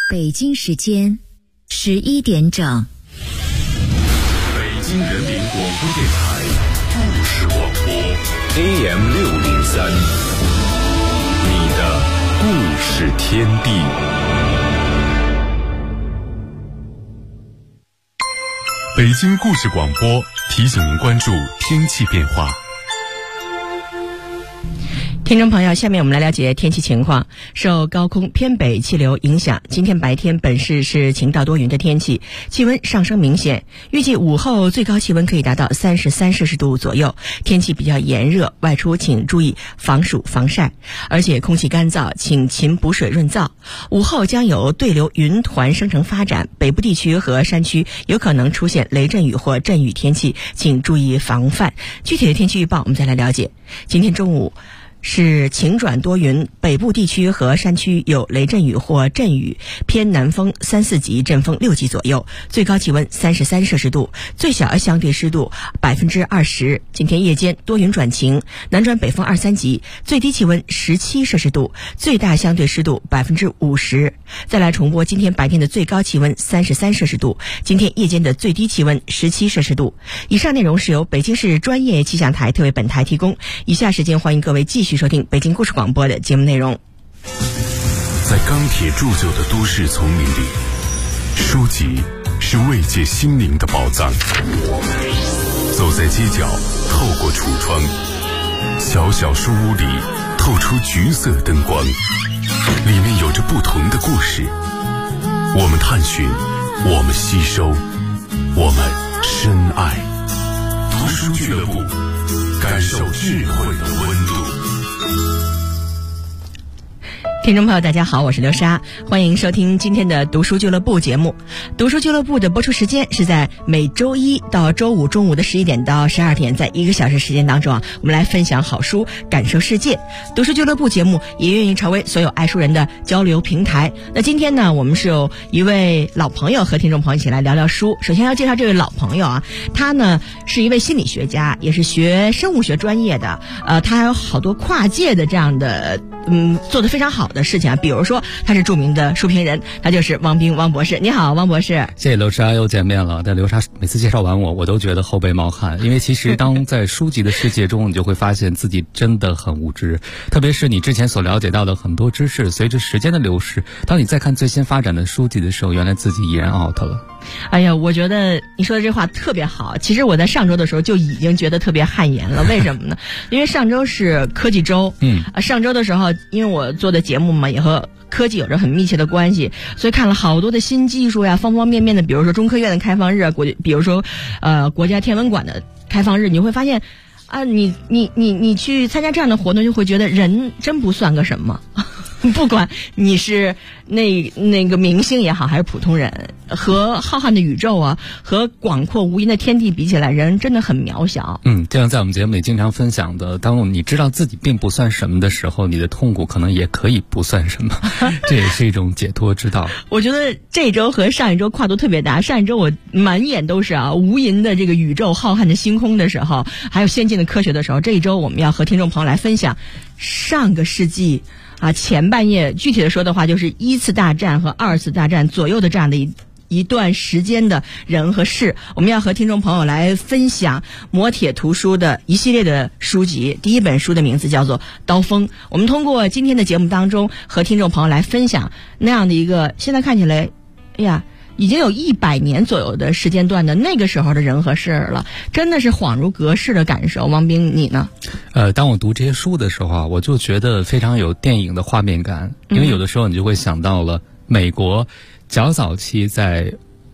北京时间11点整。 北京人民广播电台故事广播 AM603， 你的故事天地。北京故事广播提醒您关注天气变化。 听众朋友，下面我们来了解天气情况。受高空偏北气流影响，今天白天本市是晴到多云的天气，气温上升明显，预计午后最高气温可以达到33摄氏度左右，天气比较炎热，外出请注意防暑防晒，而且空气干燥，请勤补水润燥。午后将有对流云团生成发展，北部地区和山区有可能出现雷阵雨或阵雨天气，请注意防范。具体的天气预报我们再来了解。今天中午是晴转多云，北部地区和山区有雷阵雨或阵雨，偏南风3、4级，阵风6级左右，最高气温33摄氏度，最小相对湿度20%。今天夜间多云转晴，南转北风2、3级，最低气温17摄氏度，最大相对湿度50%。再来重播今天白天的最高气温33摄氏度，今天夜间的最低气温17摄氏度。以上内容是由北京市专业气象台特为本台提供。以下时间欢迎各位继续收听北京故事广播的节目内容。 在钢铁铸就的都市丛林里，书籍是慰藉心灵的宝藏。走在街角，透过橱窗，小小书屋里透出橘色灯光，里面有着不同的故事。我们探寻，我们吸收，我们深爱。读书俱乐部，感受智慧的温度。 听众朋友大家好，我是刘莎，欢迎收听今天的读书俱乐部节目。读书俱乐部的播出时间是在每周一到周五中午的11点到12点，在1个小时时间当中我们来分享好书，感受世界。读书俱乐部节目也愿意成为所有爱书人的交流平台。那今天呢，我们是有一位老朋友和听众朋友一起来聊聊书。首先要介绍这位老朋友他呢是一位心理学家，也是学生物学专业的，他还有好多跨界的这样的做得非常好的事情比如说他是著名的书评人，他就是汪冰汪博士。你好，汪博士。 谢谢刘莎，又见面了。但刘莎每次介绍完我都觉得后背冒汗，因为其实当在书籍的世界中，你就会发现自己真的很无知，特别是你之前所了解到的很多知识，随着时间的流逝，当你再看最新发展的书籍的时候，原来自己已然 out 了。 哎呀，我觉得你说的这话特别好。其实我在上周的时候就已经觉得特别汗颜了。为什么呢？因为上周是科技周，上周的时候，因为我做的节目嘛，也和科技有着很密切的关系，所以看了好多的新技术呀，方方面面的，比如说中科院的开放日，比如说国家天文馆的开放日，你会发现你去参加这样的活动，就会觉得人真不算个什么。不管你是那个明星也好，还是普通人，和浩瀚的宇宙和广阔无垠的天地比起来，人真的很渺小。 这样在我们节目里经常分享的，当你知道自己并不算什么的时候，你的痛苦可能也可以不算什么，这也是一种解脱之道。 我觉得这一周和上一周跨度特别大。上一周我满眼都是无垠的这个宇宙浩瀚的星空的时候，还有先进的科学的时候，这一周我们要和听众朋友来分享上个世纪前半叶，具体的说的话，就是1次大战和2次大战左右的这样的一段时间的人和事。我们要和听众朋友来分享磨铁图书的一系列的书籍。第一本书的名字叫做《刀锋》。我们通过今天的节目当中和听众朋友来分享那样的一个现在看起来已经有100年左右的时间段的那个时候的人和事了，真的是恍如隔世的感受。王冰，你呢？ 当我读这些书的时候我就觉得非常有电影的画面感，因为有的时候你就会想到了美国较早期在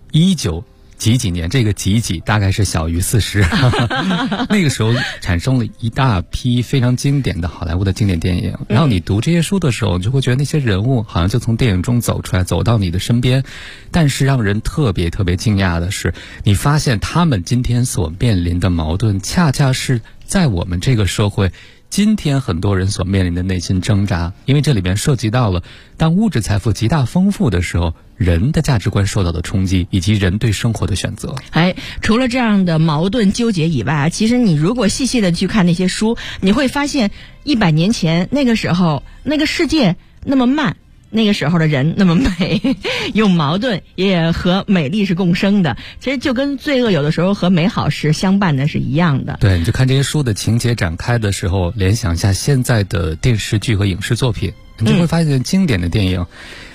19几年，这个几大概是小于40那个时候产生了一大批非常经典的好莱坞的经典电影，然后你读这些书的时候，你就会觉得那些人物好像就从电影中走出来，走到你的身边。但是让人特别特别惊讶的是，你发现他们今天所面临的矛盾，恰恰是在我们这个社会今天很多人所面临的内心挣扎。因为这里面涉及到了当物质财富极大丰富的时候，人的价值观受到的冲击，以及人对生活的选择。 除了这样的矛盾纠结以外其实你如果细细的去看那些书，你会发现100年前那个时候那个世界那么慢， 那个时候的人那么美，有矛盾也和美丽是共生的。其实就跟罪恶有的时候和美好是相伴的是一样的。 对，你就看这些书的情节展开的时候，联想一下现在的电视剧和影视作品，你就会发现经典的电影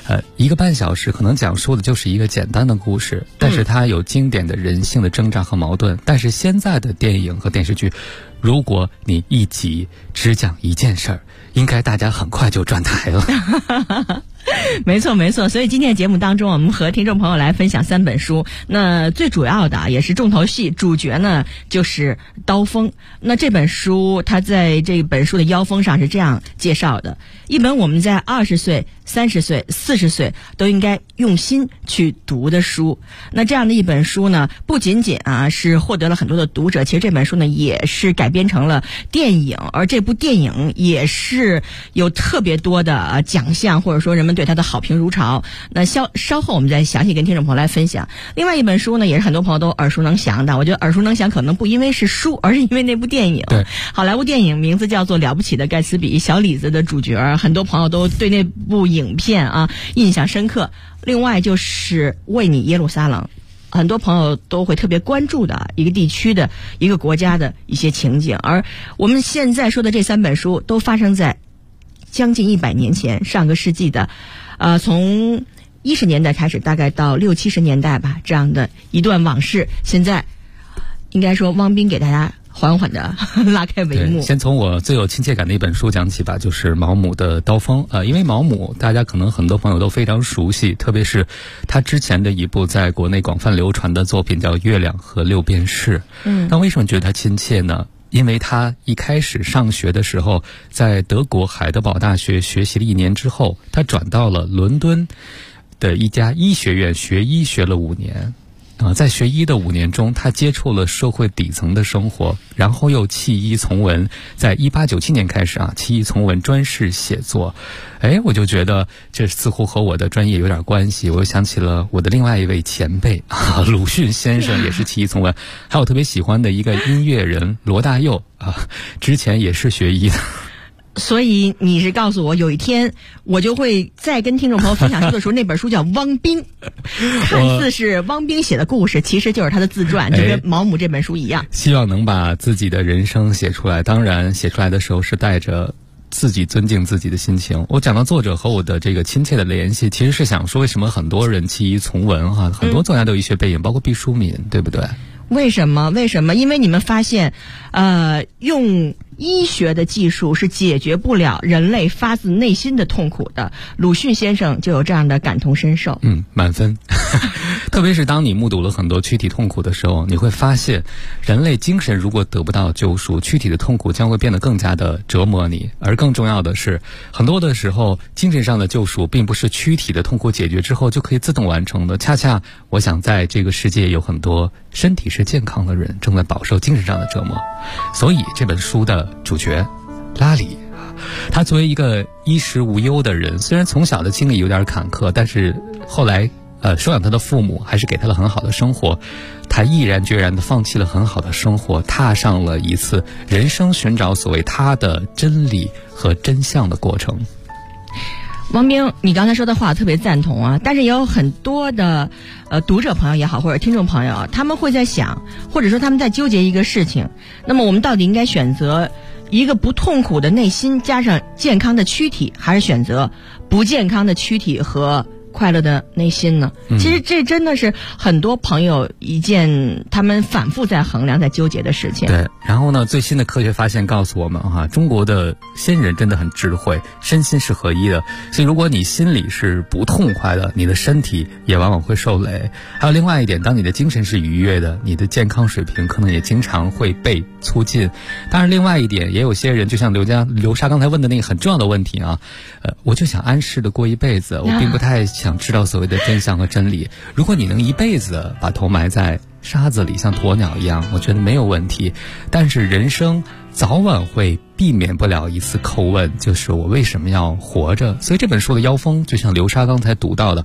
1个半小时可能讲述的就是一个简单的故事，但是它有经典的人性的挣扎和矛盾。但是现在的电影和电视剧，如果你一集只讲一件事儿，应该大家很快就转台了。 没错没错，所以今天的节目当中，我们和听众朋友来分享3本书。那最主要的也是重头戏，主角呢就是刀锋。那这本书它在这本书的腰封上是这样介绍的：一本我们在20岁、30岁、40岁都应该用心去读的书。那这样的一本书呢，不仅仅是获得了很多的读者，其实这本书呢也是改编成了电影，而这部电影也是有特别多的奖项，或者说人们对它的好评如潮。那稍后我们再详细跟听众朋友来分享。另外一本书呢，也是很多朋友都耳熟能详的，我觉得耳熟能详可能不因为是书，而是因为那部电影。 对， 好莱坞电影名字叫做《了不起的盖茨比》，小李子的主角，很多朋友都对那部影片印象深刻。另外就是《为你耶路撒冷》，很多朋友都会特别关注的一个地区的一个国家的一些情景。而我们现在说的这3本书都发生在将近100年前，上个世纪的从10年代开始，大概到60、70年代吧，这样的一段往事，现在应该说汪斌给大家缓缓的拉开帷幕。 先从我最有亲切感的一本书讲起吧，就是毛姆的《刀锋》。因为毛姆大家可能很多朋友都非常熟悉，特别是他之前的一部在国内广泛流传的作品叫《月亮和六便士》。那为什么觉得他亲切呢？因为他一开始上学的时候，在德国海德堡大学学习了1年之后，他转到了伦敦的一家医学院学医，学了5年。在学医的5年中，他接触了社会底层的生活，然后又弃医从文，在1897年开始弃医从文，专事写作。我就觉得这似乎和我的专业有点关系。我又想起了我的另外一位前辈鲁迅先生，也是弃医从文。还有特别喜欢的一个音乐人罗大佑之前也是学医的。 所以你是告诉我，有一天我就会再跟听众朋友分享书的时候，那本书叫《汪冰》，看似是汪冰写的故事，其实就是他的自传，就跟毛姆这本书一样。 希望能把自己的人生写出来，当然写出来的时候是带着自己尊敬自己的心情。我讲到作者和我的这个亲切的联系，其实是想说为什么很多人弃医从文很多作家都有医学背景，包括毕淑敏，对不对？ 为什么？因为你们发现用医学的技术是解决不了人类发自内心的痛苦的。鲁迅先生就有这样的感同身受。 满分。特别是当你目睹了很多躯体痛苦的时候，你会发现人类精神如果得不到救赎，躯体的痛苦将会变得更加的折磨你。而更重要的是，很多的时候精神上的救赎并不是躯体的痛苦解决之后就可以自动完成的。恰恰我想在这个世界有很多身体是健康的人正在饱受精神上的折磨。所以这本书的主角拉里，他作为一个衣食无忧的人，虽然从小的经历有点坎坷，但是后来收养他的父母还是给他了很好的生活，他毅然决然地放弃了很好的生活，踏上了一次人生寻找所谓他的真理和真相的过程。 汪冰，你刚才说的话特别赞同但是也有很多的读者朋友也好，或者听众朋友，他们会在想，或者说他们在纠结一个事情，那么我们到底应该选择一个不痛苦的内心加上健康的躯体，还是选择不健康的躯体和快乐的内心呢？其实这真的是很多朋友一件他们反复在衡量在纠结的事情。 对，然后呢，最新的科学发现告诉我们中国的先人真的很智慧，身心是合一的。所以如果你心里是不痛快的，你的身体也往往会受累。还有另外一点，当你的精神是愉悦的，你的健康水平可能也经常会被促进。当然另外一点，也有些人就像刘莎刚才问的那个很重要的问题我就想安适的过一辈子，我并不太想知道所谓的真相和真理。如果你能一辈子把头埋在沙子里像鸵鸟一样，我觉得没有问题。但是人生早晚会避免不了一次叩问，就是我为什么要活着。所以这本书的腰封就像刘莎刚才读到的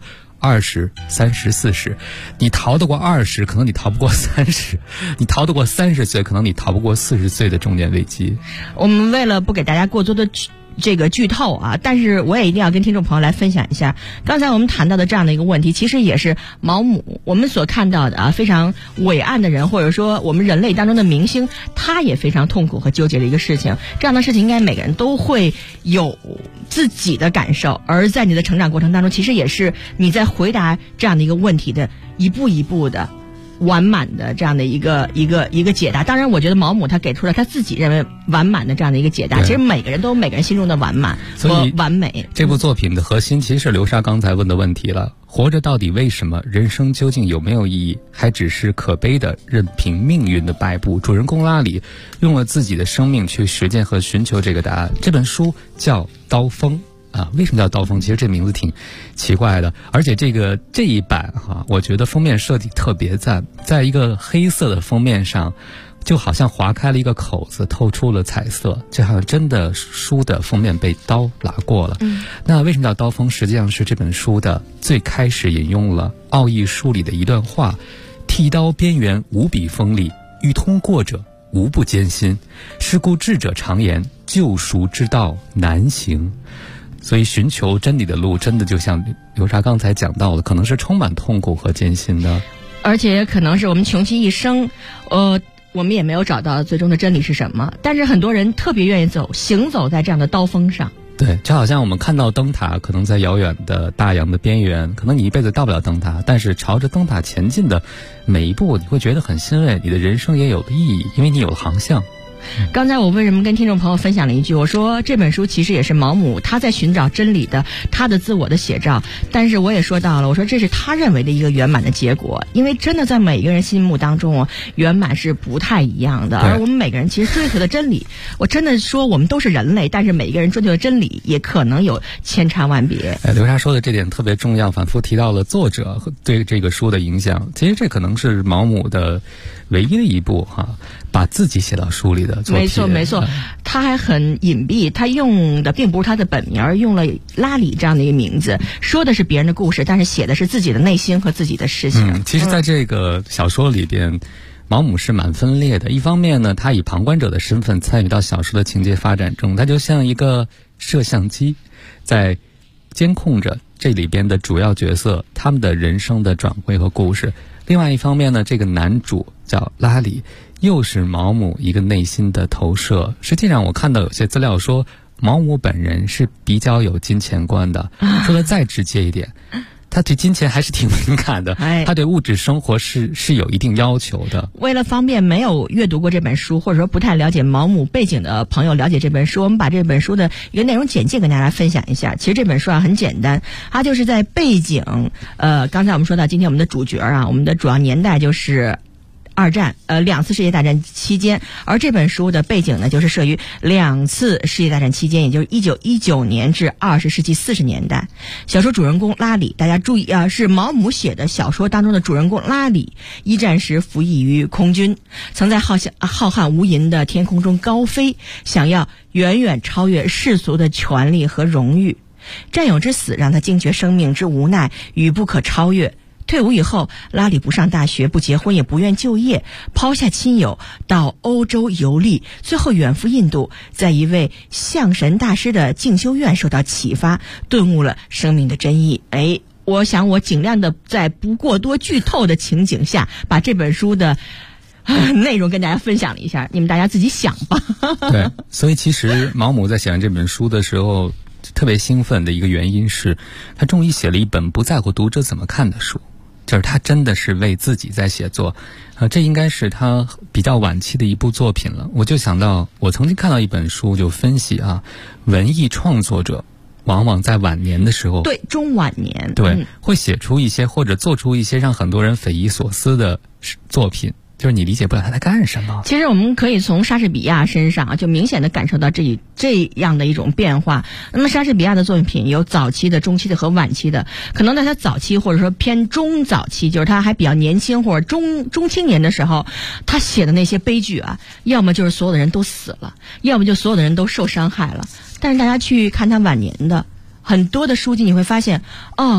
20、30、40，你逃得过20，可能你逃不过30；你逃得过30岁，可能你逃不过40岁的中年危机。 我们为了不给大家过多的这个剧透啊，但是我也一定要跟听众朋友来分享一下，刚才我们谈到的这样的一个问题，其实也是毛姆我们所看到的非常伟岸的人，或者说我们人类当中的明星，他也非常痛苦和纠结的一个事情。这样的事情应该每个人都会有自己的感受，而在你的成长过程当中，其实也是你在回答这样的一个问题的一步一步的完满的这样的一个解答。当然我觉得毛姆他给出了他自己认为完满的这样的一个解答，其实每个人都有每个人心中的完满和完美。 这部作品的核心其实是流沙刚才问的问题了，活着到底为什么，人生究竟有没有意义，还只是可悲的任凭命运的摆布。主人公拉里用了自己的生命去实践和寻求这个答案。这本书叫刀锋为什么叫刀锋？其实这名字挺奇怪的，而且这一版我觉得封面设计特别赞，在一个黑色的封面上，就好像划开了一个口子，透出了彩色，就好像真的书的封面被刀剌过了。那为什么叫刀锋？实际上是这本书的最开始引用了奥义书里的一段话：剃刀边缘无比锋利，欲通过者无不艰辛，是故智者常言，救赎之道难行。所以寻求真理的路，真的就像刘莎刚才讲到的，可能是充满痛苦和艰辛的， 而且可能是我们穷其一生我们也没有找到最终的真理是什么，但是很多人特别愿意行走在这样的刀锋上。 对，就好像我们看到灯塔，可能在遥远的大洋的边缘，可能你一辈子到不了灯塔，但是朝着灯塔前进的每一步，你会觉得很欣慰，你的人生也有了意义，因为你有了航向。 刚才我为什么跟听众朋友分享了一句，我说这本书其实也是毛姆他在寻找真理的他的自我的写照，但是我也说到了，我说这是他认为的一个圆满的结果，因为真的在每一个人心目当中圆满是不太一样的，而我们每个人其实追求的真理，我真的说我们都是人类，但是每一个人追求的真理也可能有千差万别。 刘莎说的这点特别重要，反复提到了作者对这个书的影响，其实这可能是毛姆的唯一的一部把自己写到书里的作品。 没错，他还很隐蔽，他用的并不是他的本名，用了拉里这样的一个名字，说的是别人的故事，但是写的是自己的内心和自己的事情。 其实在这个小说里边，毛姆是蛮分裂的。一方面呢，他以旁观者的身份参与到小说的情节发展中，他就像一个摄像机，在监控着这里边的主要角色他们的人生的转回和故事。另外一方面呢，这个男主叫拉里，又是毛姆一个内心的投射。实际上我看到有些资料说，毛姆本人是比较有金钱观的，说的再直接一点，他对金钱还是挺敏感的，他对物质生活是有一定要求的。 为了方便没有阅读过这本书或者说不太了解毛姆背景的朋友了解这本书，我们把这本书的一个内容简介跟大家分享一下。其实这本书很简单，它就是在背景刚才我们说到今天我们的主角我们的主要年代就是二战两次世界大战期间，而这本书的背景呢就是设于两次世界大战期间，也就是1919年至20世纪40年代。小说主人公拉里，大家注意是毛姆写的小说当中的主人公拉里，一战时服役于空军，曾在浩瀚无垠的天空中高飞，想要远远超越世俗的权利和荣誉。战友之死让他惊觉生命之无奈与不可超越。退伍以后，拉里不上大学，不结婚，也不愿就业，抛下亲友到欧洲游历，最后远赴印度，在一位象神大师的静修院受到启发，顿悟了生命的真意。我想我尽量的在不过多剧透的情景下，把这本书的内容跟大家分享了一下，你们大家自己想吧。 对，所以其实毛姆在写完这本书的时候特别兴奋的一个原因是，他终于写了一本不在乎读者怎么看的书，就是他真的是为自己在写作。这应该是他比较晚期的一部作品了。我就想到我曾经看到一本书就分析文艺创作者往往在晚年的时候， 对，中晚年， 对，会写出一些或者做出一些让很多人匪夷所思的作品，就是你理解不了他在干什么。 其实我们可以从莎士比亚身上就明显的感受到这样的一种变化。那么莎士比亚的作品有早期的、中期的和晚期的，可能在他早期或者说偏中早期，就是他还比较年轻或者中青年的时候，他写的那些悲剧要么就是所有的人都死了，要么就所有的人都受伤害了。但是大家去看他晚年的很多的书籍，你会发现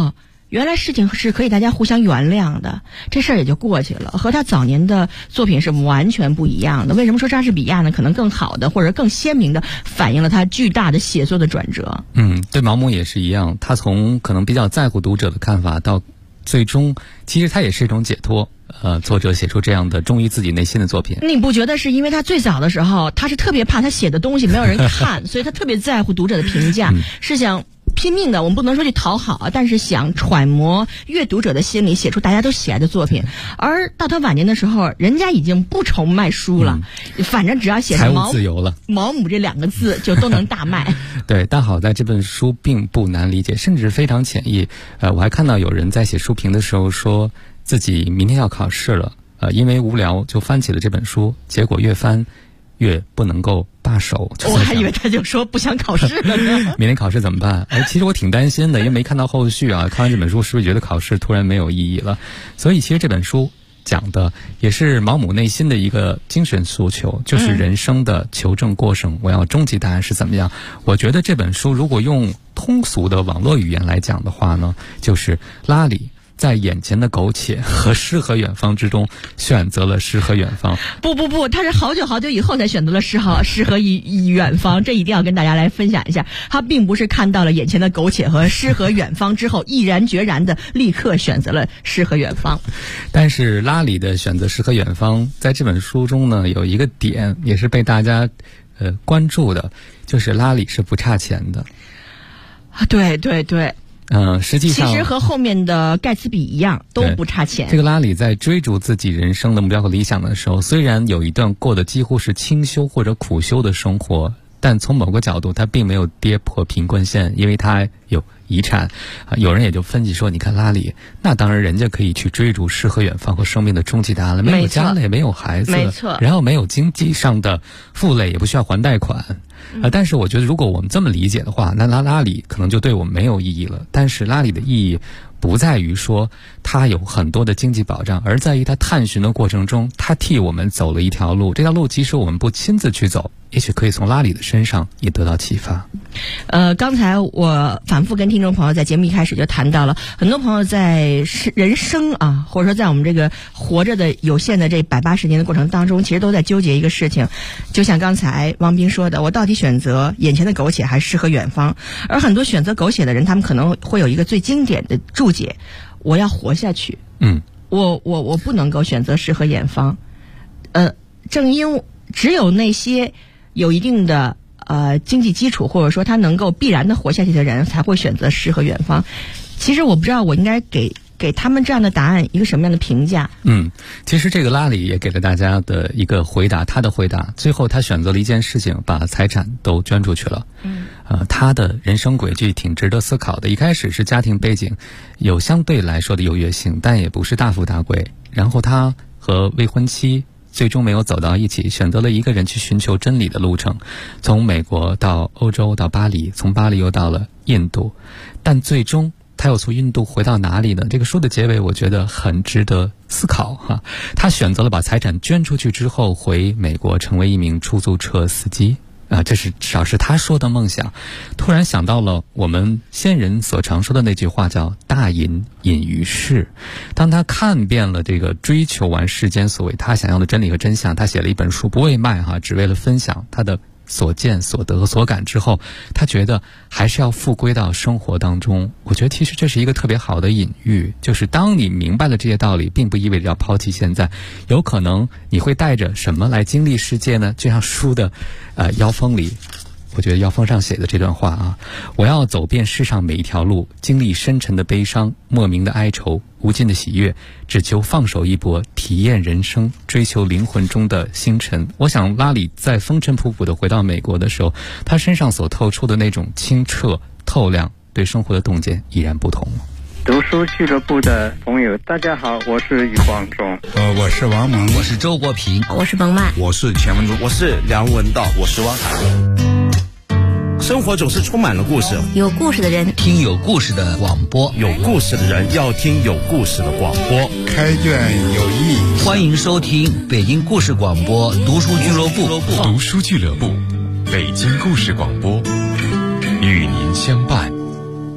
原来事情是可以大家互相原谅的，这事儿也就过去了，和他早年的作品是完全不一样的。为什么说莎士比亚呢？可能更好的或者更鲜明的反映了他巨大的写作的转折。 对毛姆也是一样，他从可能比较在乎读者的看法到最终其实他也是一种解脱。作者写出这样的忠于自己内心的作品， 你不觉得是因为他最早的时候他是特别怕他写的东西没有人看所以他特别在乎读者的评价，是想拼命的，我们不能说去讨好，但是想揣摩阅读者的心理，写出大家都喜爱的作品。而到他晚年的时候，人家已经不愁卖书了，反正只要写财务自由了， 毛姆这2个字就都能大卖。 对，但好在这本书并不难理解，甚至非常浅易。我还看到有人在写书评的时候说自己明天要考试了，因为无聊就翻起了这本书，结果越翻越不能够罢手。 我还以为他就说不想考试了呢。 明天考试怎么办？其实我挺担心的，因为没看到后续啊。看完这本书是不是觉得考试突然没有意义了？所以其实这本书讲的也是毛姆内心的一个精神诉求，就是人生的求证过程，我要终极答案是怎么样。我觉得这本书如果用通俗的网络语言来讲的话呢，就是拉里在眼前的苟且和诗和远方之中选择了诗和远方。 不，他是好久以后才选择了诗和远方，这一定要跟大家来分享一下。他并不是看到了眼前的苟且和诗和远方之后毅然决然的立刻选择了诗和远方。 但是拉里的选择诗和远方在这本书中呢，有一个点也是被大家关注的，就是拉里是不差钱的。 对， 实际上其实和后面的盖茨比一样，都不差钱。 这个拉里在追逐自己人生的目标和理想的时候，虽然有一段过得几乎是清修或者苦修的生活，但从某个角度他并没有跌破贫困线，因为他有遗产。有人也就分析说，你看拉里，那当然人家可以去追逐诗和远方和生命的终极答案了，没有家累，没有孩子， 没错， 然后没有经济上的负累，也不需要还贷款。但是我觉得如果我们这么理解的话，那拉里可能就对我们没有意义了。但是拉里的意义不在于说他有很多的经济保障，而在于他探寻的过程中，他替我们走了一条路，这条路即使我们不亲自去走，也许可以从拉里的身上也得到启发。 刚才我反复跟听众朋友在节目一开始就谈到了，很多朋友在人生啊，或者说在我们这个活着的有限的这180年的过程当中，其实都在纠结一个事情，就像刚才汪斌说的，我到底选择眼前的苟且还是诗和远方？而很多选择苟且的人，他们可能会有一个最经典的注解：我要活下去。我不能够选择诗和远方。正因只有那些有一定的经济基础，或者说他能够必然的活下去的人，才会选择诗和远方。其实我不知道我应该给他们这样的答案一个什么样的评价。 其实这个拉里也给了大家的一个回答，他的回答最后他选择了一件事情，把财产都捐出去了。他的人生轨迹挺值得思考的。一开始是家庭背景有相对来说的优越性，但也不是大富大贵。然后他和未婚妻最终没有走到一起，选择了一个人去寻求真理的路程，从美国到欧洲到巴黎，从巴黎又到了印度，但最终他又从印度回到哪里呢？这个书的结尾我觉得很值得思考哈。他选择了把财产捐出去之后回美国，成为一名出租车司机。这是至少是他说的梦想。突然想到了我们先人所常说的那句话，叫大隐隐于市。当他看遍了这个追求完世间所谓他想要的真理和真相，他写了一本书，不为卖只为了分享他的所见所得和所感之后，他觉得还是要复归到生活当中。我觉得其实这是一个特别好的隐喻，就是当你明白了这些道理，并不意味着要抛弃现在，有可能你会带着什么来经历世界呢？就像书的腰封里，我觉得腰封上写的这段话我要走遍世上每一条路，经历深沉的悲伤，莫名的哀愁，无尽的喜悦，只求放手一搏，体验人生，追求灵魂中的星辰。我想拉里在风尘仆仆的回到美国的时候，他身上所透出的那种清澈透亮，对生活的洞见已然不同。 读书俱乐部的朋友大家好，我是余光中。 我是王蒙， 我是周国平， 我是冯曼， 我是钱文忠， 我是梁文道，我是汪涵。生活总是充满了故事， 有故事的人听有故事的广播， 有故事的人要听有故事的广播。 开卷有益， 欢迎收听北京故事广播读书俱乐部。 读书俱乐部，北京故事广播，与您相伴。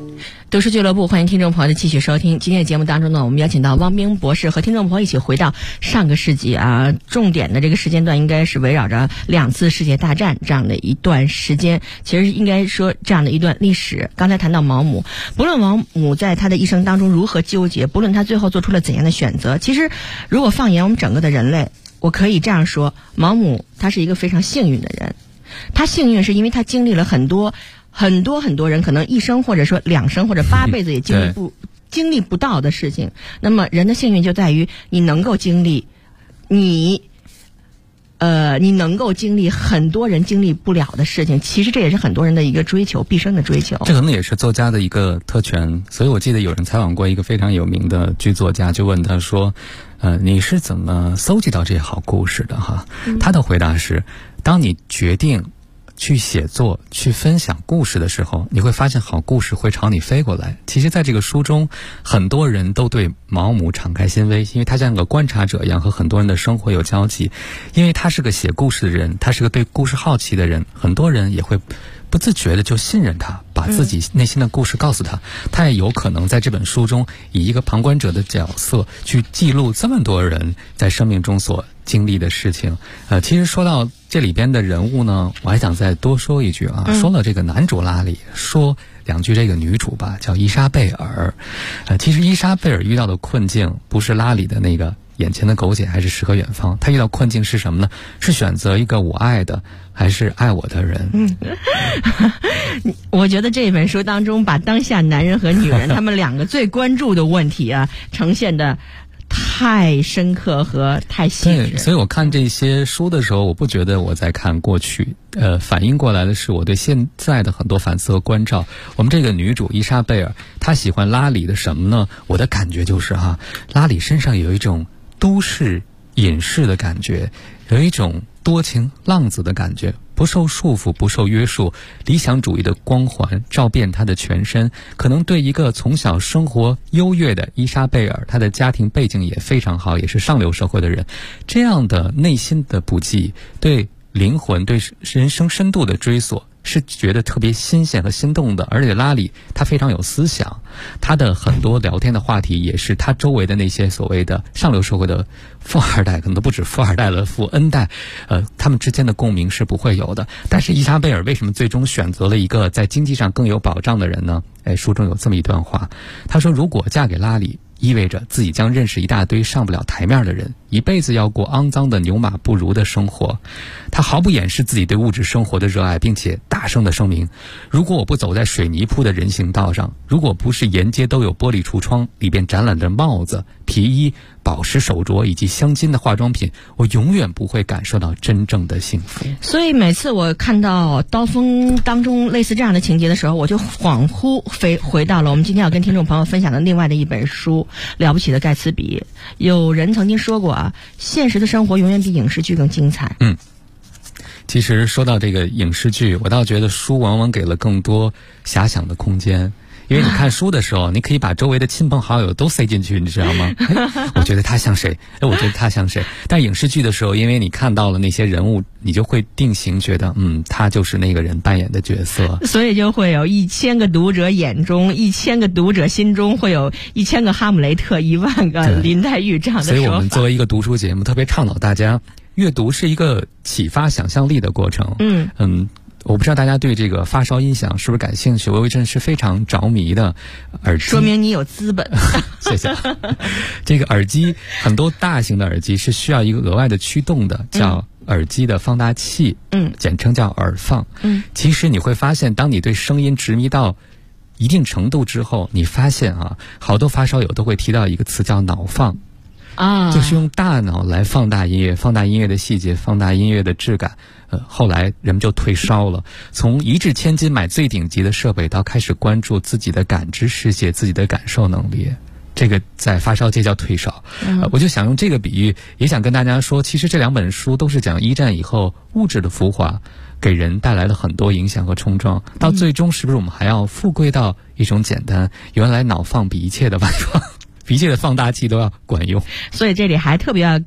读书俱乐部，欢迎听众朋友的继续收听。今天的节目当中呢，我们邀请到汪冰博士和听众朋友一起回到上个世纪啊，重点的这个时间段应该是围绕着2次世界大战这样的一段时间，其实应该说这样的一段历史。刚才谈到毛姆，不论毛姆在他的一生当中如何纠结，不论他最后做出了怎样的选择，其实如果放眼我们整个的人类，我可以这样说，毛姆他是一个非常幸运的人。他幸运是因为他经历了很多人可能一生或者说2生或者8辈子也经历不到的事情。那么人的幸运就在于你能够经历你能够经历很多人经历不了的事情，其实这也是很多人的一个追求，毕生的追求。 这可能也是作家的一个特权。所以我记得有人采访过一个非常有名的剧作家，就问他说你是怎么搜集到这些好故事的哈？他的回答是，当你决定去写作去分享故事的时候，你会发现好故事会朝你飞过来。其实在这个书中，很多人都对毛姆敞开心扉，因为他像个观察者一样和很多人的生活有交集，因为他是个写故事的人，他是个对故事好奇的人，很多人也会不自觉的就信任他，把自己内心的故事告诉他。他也有可能在这本书中以一个旁观者的角色去记录这么多人在生命中所经历的事情。其实说到这里边的人物呢，我还想再多说一句啊。说了这个男主拉里，说2句这个女主吧，叫伊莎贝尔。其实伊莎贝尔遇到的困境不是拉里的那个眼前的苟且还是诗和远方，他遇到困境是什么呢？是选择一个我爱的还是爱我的人。 我觉得这本书当中把当下男人和女人他们2个最关注的问题啊呈现的太深刻和太细致。 对，所以我看这些书的时候，我不觉得我在看过去，反映过来的是我对现在的很多反思和关照。我们这个女主伊莎贝尔，她喜欢拉里的什么呢？我的感觉就是拉里身上有一种都市隐士的感觉，有一种多情浪子的感觉，不受束缚，不受约束，理想主义的光环照遍他的全身。可能对一个从小生活优越的伊莎贝尔，她的家庭背景也非常好，也是上流社会的人，这样的内心的不羁，对灵魂对人生深度的追索，是觉得特别新鲜和心动的。而且拉里他非常有思想，他的很多聊天的话题也是他周围的那些所谓的上流社会的富二代，可能都不止富二代了，富 N 代，他们之间的共鸣是不会有的。但是伊莎贝尔为什么最终选择了一个在经济上更有保障的人呢？书中有这么一段话，他说，如果嫁给拉里，意味着自己将认识一大堆上不了台面的人，一辈子要过肮脏的牛马不如的生活。他毫不掩饰自己对物质生活的热爱，并且大声地声明，如果我不走在水泥铺的人行道上，如果不是沿街都有玻璃橱窗，里边展览着帽子、皮衣、宝石手镯以及镶金的化妆品，我永远不会感受到真正的幸福。 所以每次我看到刀锋当中类似这样的情节的时候，我就恍惚回到了我们今天要跟听众朋友分享的另外的一本书《了不起的盖茨比》。有人曾经说过现实的生活永远比影视剧更精彩。 其实说到这个影视剧，我倒觉得书往往给了更多遐想的空间。因为你看书的时候，你可以把周围的亲朋好友都塞进去，你知道吗？我觉得他像谁？我觉得他像谁？但影视剧的时候，因为你看到了那些人物，你就会定型，觉得他就是那个人扮演的角色。 所以就会有1000个读者眼中，1000个读者心中会有1000个哈姆雷特，10000个林黛玉这样的说法。 所以我们作为一个读书节目，特别倡导大家阅读是一个启发想象力的过程。我不知道大家对这个发烧音响是不是感兴趣？我有一阵是非常着迷的耳机， 说明你有资本。 谢谢。这个耳机，很多大型的耳机是需要一个额外的驱动的，叫耳机的放大器，简称叫耳放。其实你会发现，当你对声音执迷到一定程度之后，你发现好多发烧友都会提到一个词叫脑放。就是用大脑来放大音乐，放大音乐的细节，放大音乐的质感。后来人们就退烧了，从一掷千金买最顶级的设备，到开始关注自己的感知世界，自己的感受能力。这个在发烧界叫退烧。我就想用这个比喻，也想跟大家说，其实这2本书都是讲一战以后物质的浮华给人带来了很多影响和冲撞，到最终是不是我们还要复归到一种简单，原来脑放比一切的外放，比一切的放大器都要管用。 所以这里还特别要给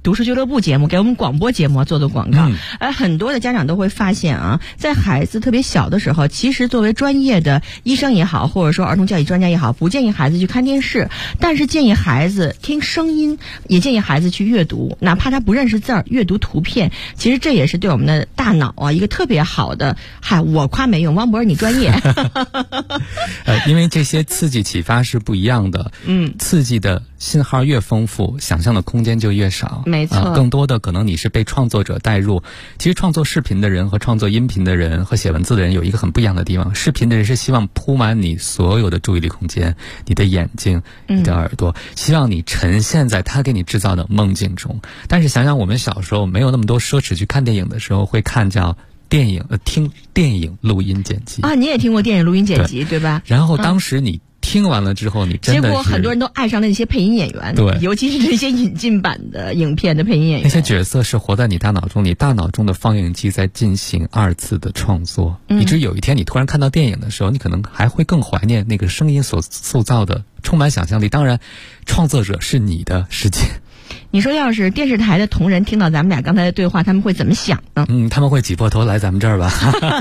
读书俱乐部节目，给我们广播节目做广告。很多的家长都会发现啊，在孩子特别小的时候，其实作为专业的医生也好，或者说儿童教育专家也好，不建议孩子去看电视，但是建议孩子听声音，也建议孩子去阅读，哪怕他不认识字儿，阅读图片，其实这也是对我们的大脑啊一个特别好的。我夸没用，汪博你专业。 因为这些刺激启发是不一样的，刺激的信号越丰富，想象的空间就越少。 没错， 更多的可能你是被创作者带入。其实创作视频的人和创作音频的人和写文字的人有一个很不一样的地方，视频的人是希望铺满你所有的注意力空间，你的眼睛，你的耳朵，希望你沉陷在他给你制造的梦境中。但是想想我们小时候没有那么多奢侈，去看电影的时候会看叫听电影录音剪辑啊，你也听过电影录音剪辑 对吧？ 然后当时你听完了之后，你真的是， 结果很多人都爱上了那些配音演员， 对， 尤其是这些引进版的影片的配音演员， 那些角色是活在你大脑中，你大脑中的放映机在进行二次的创作，以致有一天你突然看到电影的时候，你可能还会更怀念那个声音所塑造的充满想象力。当然，创作者是你的世界。 你说要是电视台的同仁听到咱们俩刚才的对话，他们会怎么想呢？ 他们会挤破头来咱们这儿吧。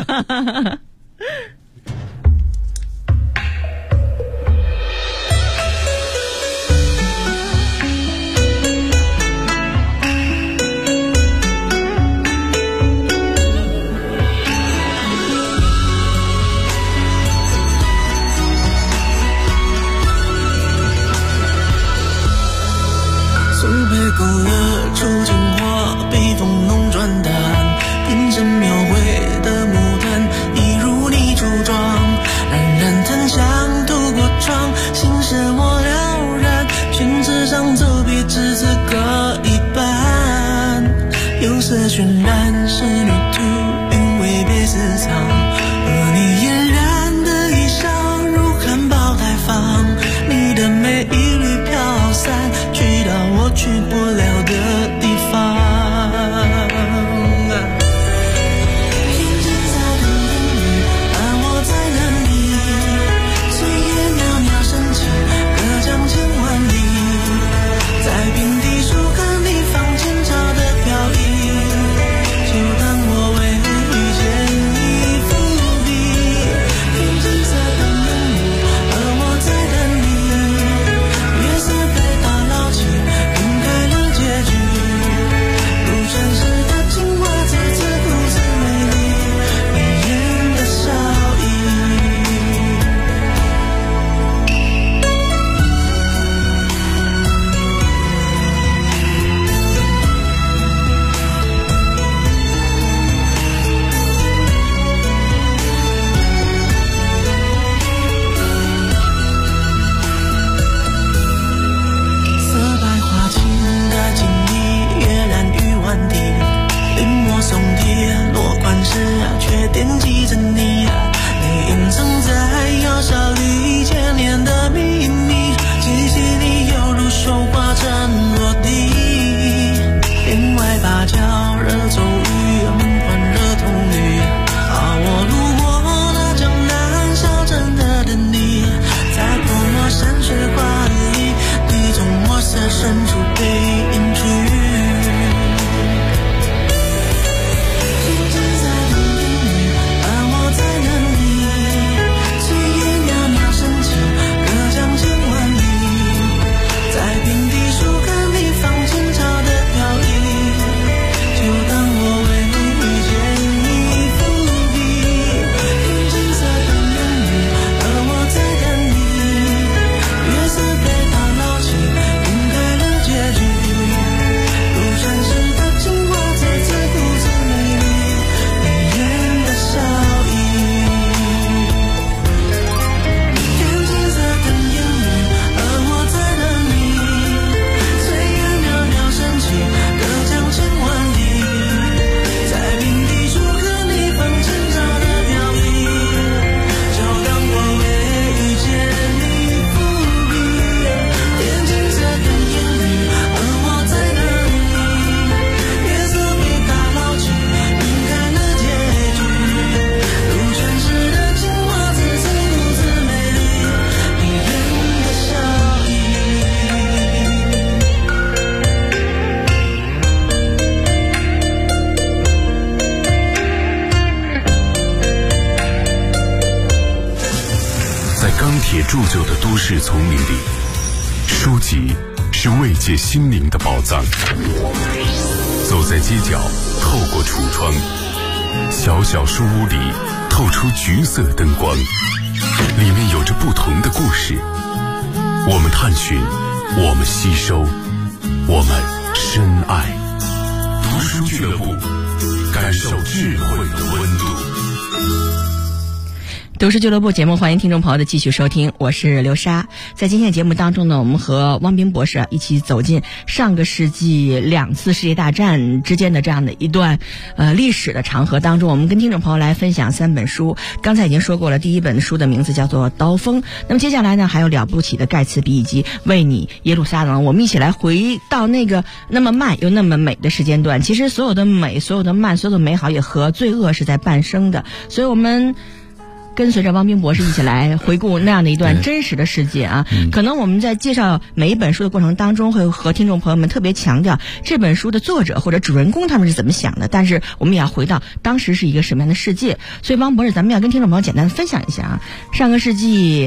勾勒出情话，被风弄转淡，变成描绘的牡丹，一如你初钢铁铸就的都市丛林里，书籍是慰藉心灵的宝藏。走在街角，透过橱窗，小小书屋里透出橘色灯光，里面有着不同的故事。我们探寻，我们吸收，我们深爱。读书俱乐部，感受智慧的温度。 读书俱乐部节目，欢迎听众朋友的继续收听，我是刘莎。在今天的节目当中呢，我们和汪斌博士一起走进上个世纪2次世界大战之间的这样的一段历史的长河当中，我们跟听众朋友来分享3本书。刚才已经说过了，第一本书的名字叫做《刀锋》，那么接下来呢还有了不起的盖茨比以及为你耶路撒冷。我们一起来回到那个那么慢又那么美的时间段。其实所有的美，所有的慢，所有的美好也和罪恶是在伴生的，所以我们跟随着汪斌博士一起来回顾那样的一段真实的世界啊。可能我们在介绍每一本书的过程当中，会和听众朋友们特别强调这本书的作者或者主人公他们是怎么想的，但是我们也要回到当时是一个什么样的世界。所以汪博士，咱们要跟听众朋友简单分享一下啊，上个世纪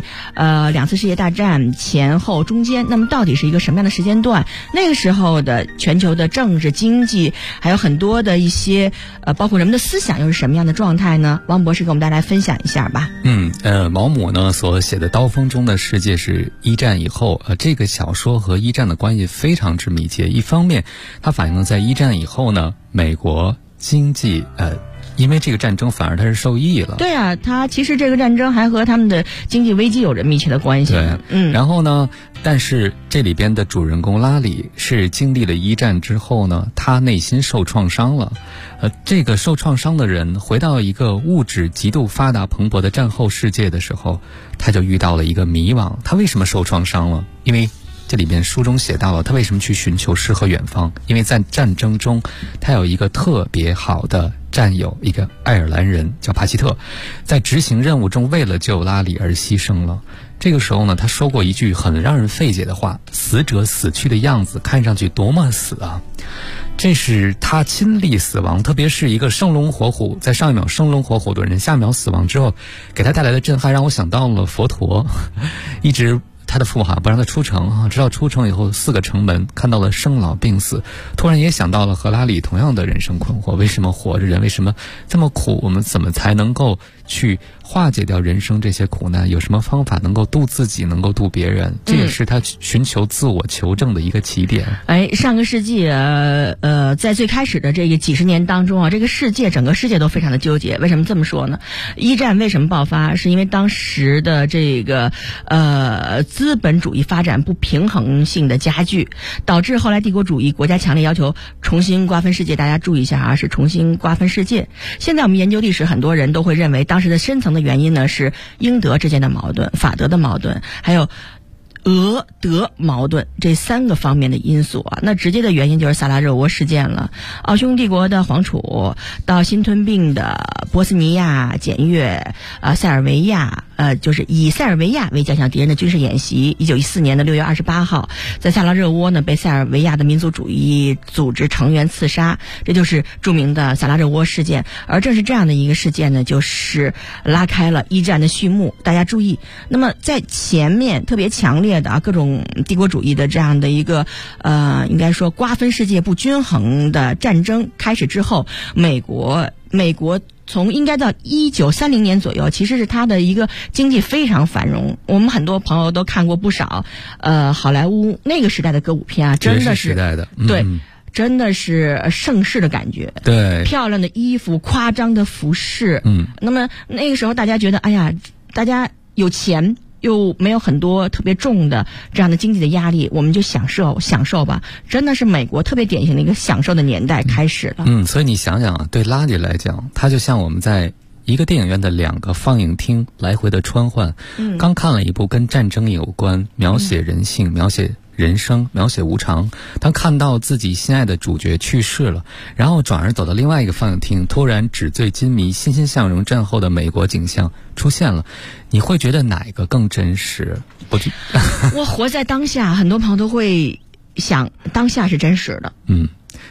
2次世界大战前后中间，那么到底是一个什么样的时间段？那个时候的全球的政治经济还有很多的一些包括人们的思想又是什么样的状态呢？汪博士给我们大家来分享一下吧。 毛姆呢所写的《刀锋》中的世界是一战以后，这个小说和一战的关系非常之密切。一方面，它反映了在一战以后呢，美国经济因为这个战争反而它是受益了。 对啊，它其实这个战争还和他们的经济危机有着密切的关系。 对，然后呢，但是这里边的主人公拉里是经历了一战之后呢，他内心受创伤了。这个受创伤的人回到一个物质极度发达蓬勃的战后世界的时候，他就遇到了一个迷惘。他为什么受创伤了？因为这里边书中写到了他为什么去寻求诗和远方，因为在战争中他有一个特别好的战友，一个爱尔兰人叫帕希特，在执行任务中为了救拉里而牺牲了。这个时候呢，他说过一句很让人费解的话，死者死去的样子看上去多么死啊。这是他亲历死亡，特别是一个生龙活虎，在上一秒生龙活虎的人下一秒死亡之后给他带来的震撼，让我想到了佛陀。一直他的父母好像不让他出城啊，直到出城以后4个城门看到了生老病死，突然也想到了和拉里同样的人生困惑，为什么活着人为什么这么苦，我们怎么才能够去化解掉人生这些苦难，有什么方法能够度自己能够度别人，这也是他寻求自我求证的一个起点。 上个世纪在最开始的这个几十年当中啊，这个整个世界都非常的纠结。为什么这么说呢？一战为什么爆发，是因为当时的这个资本主义发展不平衡性的加剧，导致后来帝国主义国家强烈要求重新瓜分世界。大家注意一下啊，是重新瓜分世界。现在我们研究历史，很多人都会认为当时的深层的原因呢是英德之间的矛盾、法德的矛盾，还有俄德矛盾，这3个方面的因素啊。那直接的原因就是萨拉热窝事件了。奥匈帝国的皇储到新吞并的波斯尼亚检阅塞尔维亚，就是以塞尔维亚为假想敌人的军事演习。1914年的6月28号，在萨拉热窝呢被塞尔维亚的民族主义组织成员刺杀，这就是著名的萨拉热窝事件。而正是这样的一个事件呢，就是拉开了一战的序幕。大家注意，那么在前面特别强烈的各种帝国主义的这样的一个应该说瓜分世界不均衡的战争开始之后，美国从应该到1930年左右，其实是它的一个经济非常繁荣。我们很多朋友都看过不少好莱坞那个时代的歌舞片啊，真的是时代的对。真的是盛世的感觉， 对， 漂亮的衣服、夸张的服饰，那么那个时候大家觉得，哎呀，大家有钱又没有很多特别重的这样的经济的压力，我们就享受吧。真的是美国特别典型的一个享受的年代开始了。 所以你想想啊，对拉里来讲，他就像我们在一个电影院的2个放映厅来回的穿换。刚看了一部跟战争有关，描写人性、描写人生、描写无常，当看到自己心爱的主角去世了，然后转而走到另外一个放映厅，突然纸醉金迷、欣欣向荣战后的美国景象出现了，你会觉得哪一个更真实？我活在当下，很多朋友都会想当下是真实的。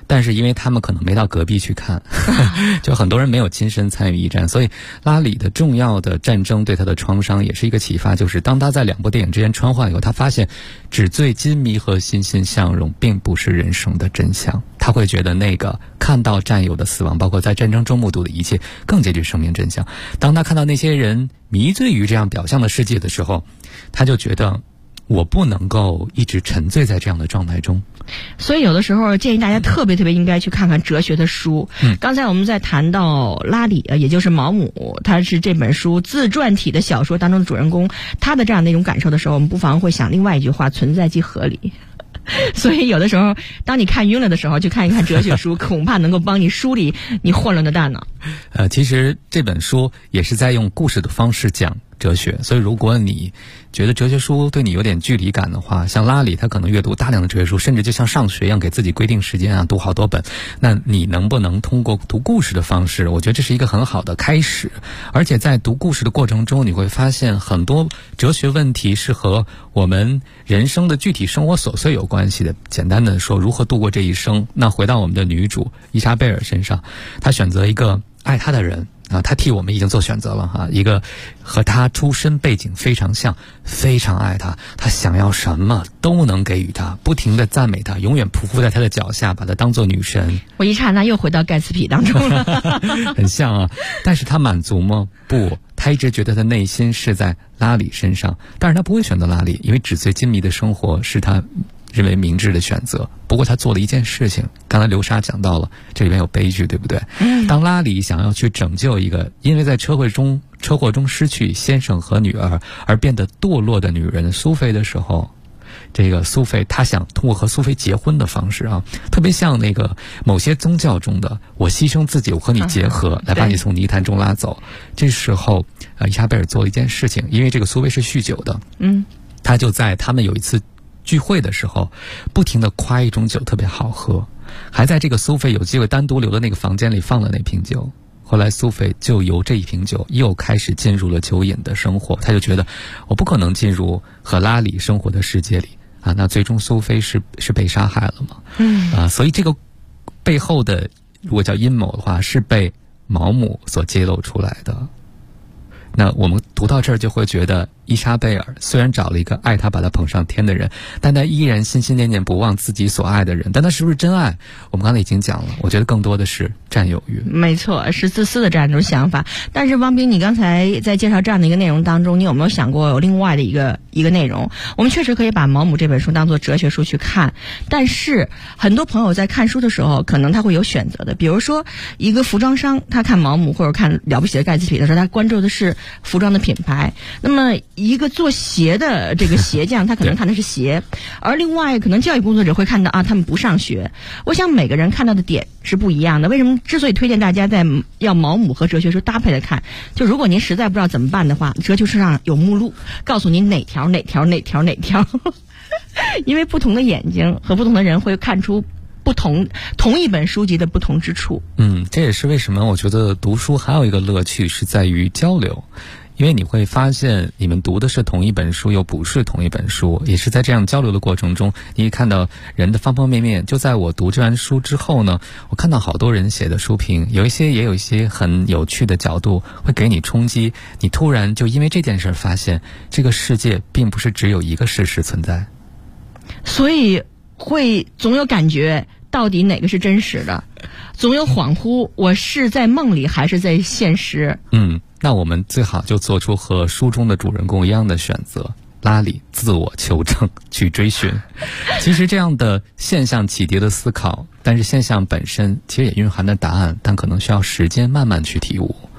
但是因为他们可能没到隔壁去看，就很多人没有亲身参与一战，所以拉里的重要的战争对他的创伤也是一个启发，就是当他在2部电影之间穿换以后，他发现纸醉金迷和欣欣向荣并不是人生的真相，他会觉得那个看到战友的死亡，包括在战争中目睹的一切更接近生命真相。当他看到那些人迷醉于这样表象的世界的时候，他就觉得我不能够一直沉醉在这样的状态中。 所以有的时候建议大家特别应该去看看哲学的书。刚才我们在谈到拉里，也就是毛姆，他是这本书自传体的小说当中的主人公，他的这样的一种感受的时候，我们不妨会想另外一句话：存在即合理。所以有的时候当你看晕了的时候，去看一看哲学书，恐怕能够帮你梳理你混乱的大脑。 其实这本书也是在用故事的方式讲哲学，所以如果你觉得哲学书对你有点距离感的话，像拉里他可能阅读大量的哲学书，甚至就像上学一样给自己规定时间读好多本，那你能不能通过读故事的方式，我觉得这是一个很好的开始。而且在读故事的过程中，你会发现很多哲学问题是和我们人生的具体生活琐碎有关系的。简单的说，如何度过这一生，那回到我们的女主伊莎贝尔身上，她选择一个爱她的人他替我们已经做选择了一个和他出身背景非常像，非常爱他，他想要什么都能给予他，不停地赞美他，永远匍匐在他的脚下，把他当作女神。 我一刹那又回到盖茨比当中了很像但是他满足吗？不，他一直觉得他内心是在拉里身上，但是他不会选择拉里，因为纸醉金迷的生活是他认为明智的选择。不过他做了一件事情，刚才刘莎讲到了，这里面有悲剧，对不对？当拉里想要去拯救一个因为在车祸中失去先生和女儿而变得堕落的女人苏菲的时候，这个苏菲他想通过和苏菲结婚的方式特别像那个某些宗教中的我牺牲自己，我和你结合，来把你从泥潭中拉走。这时候伊莎贝尔做了一件事情，因为这个苏菲是酗酒的，他就在他们有一次聚会的时候不停地夸一种酒特别好喝，还在这个苏菲有机会单独留的那个房间里放了那瓶酒。后来苏菲就由这一瓶酒又开始进入了酒瘾的生活，他就觉得我不可能进入和拉里生活的世界里那最终苏菲是被杀害了嘛？所以这个背后的如果叫阴谋的话，是被毛姆所揭露出来的。那我们读到这儿就会觉得伊莎贝尔虽然找了一个爱她把她捧上天的人，但她依然心心念念不忘自己所爱的人。但她是不是真爱，我们刚才已经讲了，我觉得更多的是占有欲。 没错，是自私的这样一种想法。但是汪斌，你刚才在介绍这样的一个内容当中，你有没有想过有另外的一个内容？我们确实可以把毛姆这本书当作哲学书去看，但是很多朋友在看书的时候可能他会有选择的。比如说一个服装商，他看毛姆或者看了不起的盖茨比的时候，他关注的是服装的品牌。那么一个做鞋的这个鞋匠，他可能看的是鞋，而另外可能教育工作者会看到他们不上学。我想每个人看到的点是不一样的。为什么之所以推荐大家在要毛姆和哲学书搭配的看，就如果您实在不知道怎么办的话，哲学书上有目录告诉您哪条因为不同的眼睛和不同的人会看出同一本书籍的不同之处。 这也是为什么我觉得读书还有一个乐趣是在于交流。因为你会发现你们读的是同一本书又不是同一本书，也是在这样交流的过程中，你可以看到人的方方面面。就在我读这本书之后呢，我看到好多人写的书评，也有一些很有趣的角度会给你冲击，你突然就因为这件事发现这个世界并不是只有一个事实存在， 所以会总有感觉到底哪个是真实的，总有恍惚，我是在梦里还是在现实。 那我们最好就做出和书中的主人公一样的选择，拉里自我求证去追寻。其实这样的现象启迪的思考，但是现象本身其实也蕴含的答案，但可能需要时间慢慢去体悟。